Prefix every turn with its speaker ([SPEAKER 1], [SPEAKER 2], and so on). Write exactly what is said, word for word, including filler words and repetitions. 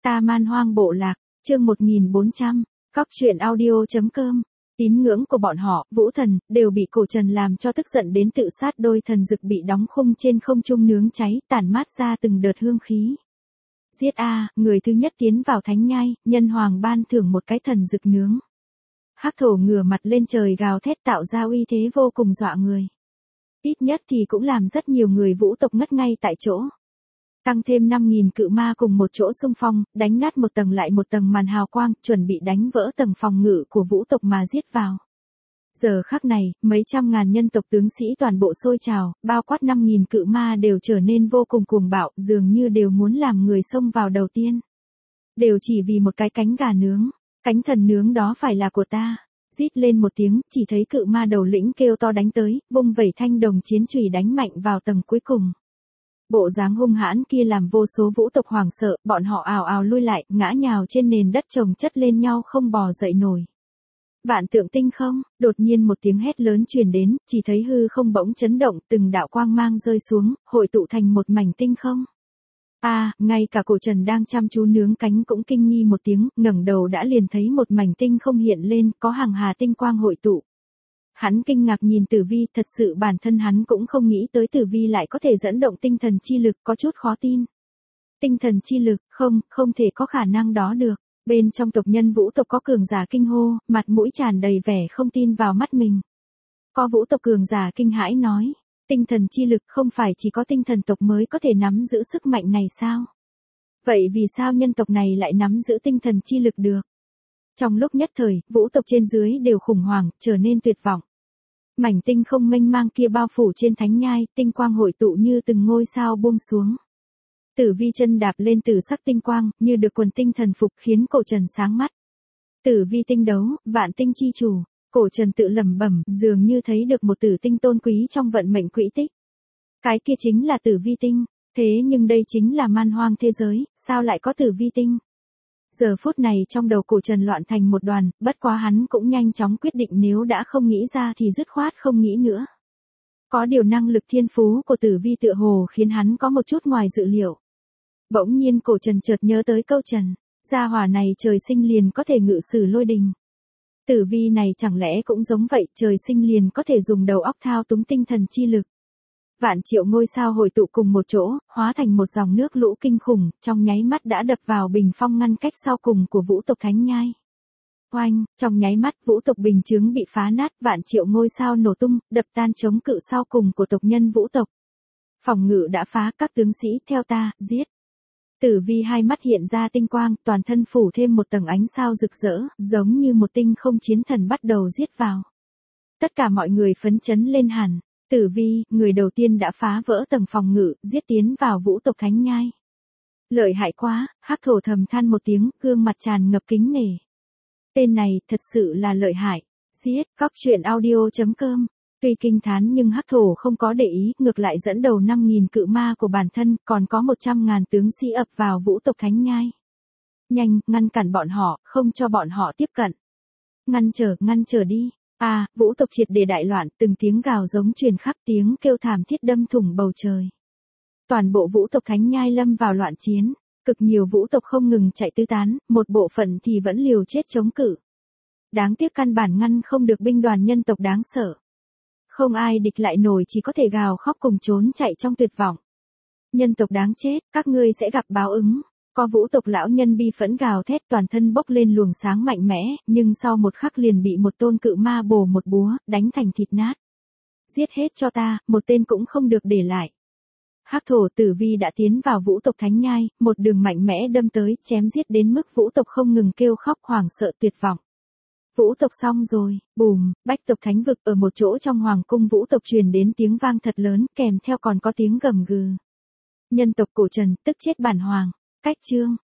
[SPEAKER 1] Ta Man Hoang Bộ Lạc, chương một nghìn bốn trăm, Cóc truyện audio.com. Tín ngưỡng của bọn họ, Vũ Thần, đều bị Cổ Trần làm cho tức giận đến tự sát. Đôi thần dực bị đóng khung trên không trung nướng cháy, tản mát ra từng đợt hương khí. Giết a, người thứ nhất tiến vào thánh nhai, nhân hoàng ban thưởng một cái thần dực nướng. Hắc thổ ngửa mặt lên trời gào thét tạo ra uy thế vô cùng dọa người. Ít nhất thì cũng làm rất nhiều người Vũ tộc ngất ngay tại chỗ. Tăng thêm năm nghìn cự ma cùng một chỗ xung phong, đánh nát một tầng lại một tầng màn hào quang, chuẩn bị đánh vỡ tầng phòng ngự của Vũ tộc mà giết vào. Giờ khắc này, mấy trăm ngàn nhân tộc tướng sĩ toàn bộ sôi trào, bao quát năm nghìn cự ma đều trở nên vô cùng cuồng bạo, dường như đều muốn làm người xông vào đầu tiên. Đều chỉ vì một cái cánh gà nướng, cánh thần nướng đó phải là của ta. Rít lên một tiếng, chỉ thấy cự ma đầu lĩnh kêu to đánh tới, vung vẩy thanh đồng chiến chùy đánh mạnh vào tầng cuối cùng. Bộ dáng hung hãn kia làm vô số Vũ tộc hoảng sợ, bọn họ ào ào lui lại, ngã nhào trên nền đất chồng chất lên nhau không bò dậy nổi. Vạn tượng tinh không, đột nhiên một tiếng hét lớn truyền đến, chỉ thấy hư không bỗng chấn động, từng đạo quang mang rơi xuống, hội tụ thành một mảnh tinh không. A, à, ngay cả Cổ Trần đang chăm chú nướng cánh cũng kinh nghi một tiếng, ngẩng đầu đã liền thấy một mảnh tinh không hiện lên, có hàng hà tinh quang hội tụ. Hắn kinh ngạc nhìn Tử Vi, thật sự bản thân hắn cũng không nghĩ tới Tử Vi lại có thể dẫn động tinh thần chi lực, có chút khó tin. Tinh thần chi lực, không, không thể có khả năng đó được. Bên trong tộc nhân Vũ tộc có cường giả kinh hô, mặt mũi tràn đầy vẻ không tin vào mắt mình. Có Vũ tộc cường giả kinh hãi nói, tinh thần chi lực không phải chỉ có tinh thần tộc mới có thể nắm giữ sức mạnh này sao? Vậy vì sao nhân tộc này lại nắm giữ tinh thần chi lực được? Trong lúc nhất thời, Vũ tộc trên dưới đều khủng hoảng, trở nên tuyệt vọng. Mảnh tinh không mênh mang kia bao phủ trên thánh nhai, tinh quang hội tụ như từng ngôi sao buông xuống. Tử Vi chân đạp lên tử sắc tinh quang, như được quần tinh thần phục khiến Cổ Trần sáng mắt. Tử Vi tinh đấu, vạn tinh chi chủ, Cổ Trần tự lẩm bẩm, dường như thấy được một tử tinh tôn quý trong vận mệnh quỹ tích. Cái kia chính là Tử Vi tinh, thế nhưng đây chính là man hoang thế giới, sao lại có Tử Vi tinh? Giờ phút này trong đầu Cổ Trần loạn thành một đoàn, bất quá hắn cũng nhanh chóng quyết định nếu đã không nghĩ ra thì dứt khoát không nghĩ nữa. Có điều năng lực thiên phú của Tử Vi tựa hồ khiến hắn có một chút ngoài dự liệu. Bỗng nhiên Cổ Trần chợt nhớ tới câu Trần, gia hỏa này trời sinh liền có thể ngự sử lôi đình. Tử Vi này chẳng lẽ cũng giống vậy, trời sinh liền có thể dùng đầu óc thao túng tinh thần chi lực. Vạn triệu ngôi sao hội tụ cùng một chỗ, hóa thành một dòng nước lũ kinh khủng, trong nháy mắt đã đập vào bình phong ngăn cách sau cùng của Vũ tộc thánh nhai. Oanh, trong nháy mắt Vũ tộc bình chướng bị phá nát, vạn triệu ngôi sao nổ tung, đập tan chống cự sau cùng của tộc nhân Vũ tộc. Phòng ngự đã phá, các tướng sĩ theo ta, giết. Tử Vi hai mắt hiện ra tinh quang, toàn thân phủ thêm một tầng ánh sao rực rỡ, giống như một tinh không chiến thần bắt đầu giết vào. Tất cả mọi người phấn chấn lên hẳn. Tử Vi, người đầu tiên đã phá vỡ tầng phòng ngự, giết tiến vào Vũ tộc thánh nhai. Lợi hại quá, Hắc thổ thầm than một tiếng, gương mặt tràn ngập kính nể. Tên này, thật sự là lợi hại. Giết, Cóc truyện audio.com. Tuy kinh thán nhưng Hắc thổ không có để ý, ngược lại dẫn đầu năm nghìn cự ma của bản thân, còn có một trăm ngàn tướng sĩ ập vào Vũ tộc thánh nhai. Nhanh, ngăn cản bọn họ, không cho bọn họ tiếp cận. Ngăn trở, ngăn trở đi. À, Vũ tộc triệt để đại loạn, từng tiếng gào giống truyền khắp, tiếng kêu thảm thiết đâm thủng bầu trời. Toàn bộ Vũ tộc thánh nhai lâm vào loạn chiến, cực nhiều Vũ tộc không ngừng chạy tứ tán, một bộ phận thì vẫn liều chết chống cự. Đáng tiếc căn bản ngăn không được binh đoàn nhân tộc đáng sợ. Không ai địch lại nổi, chỉ có thể gào khóc cùng trốn chạy trong tuyệt vọng. Nhân tộc đáng chết, các ngươi sẽ gặp báo ứng. Có Vũ tộc lão nhân bi phẫn gào thét, toàn thân bốc lên luồng sáng mạnh mẽ, nhưng sau một khắc liền bị một tôn cự ma bổ một búa, đánh thành thịt nát. Giết hết cho ta, một tên cũng không được để lại. Hắc thổ Tử Vi đã tiến vào Vũ tộc thánh nhai, một đường mạnh mẽ đâm tới, chém giết đến mức Vũ tộc không ngừng kêu khóc hoảng sợ tuyệt vọng. Vũ tộc xong rồi, bùm, bách tộc thánh vực ở một chỗ trong hoàng cung Vũ tộc truyền đến tiếng vang thật lớn, kèm theo còn có tiếng gầm gừ. Nhân tộc Cổ Trần, tức chết bản hoàng. Cách chương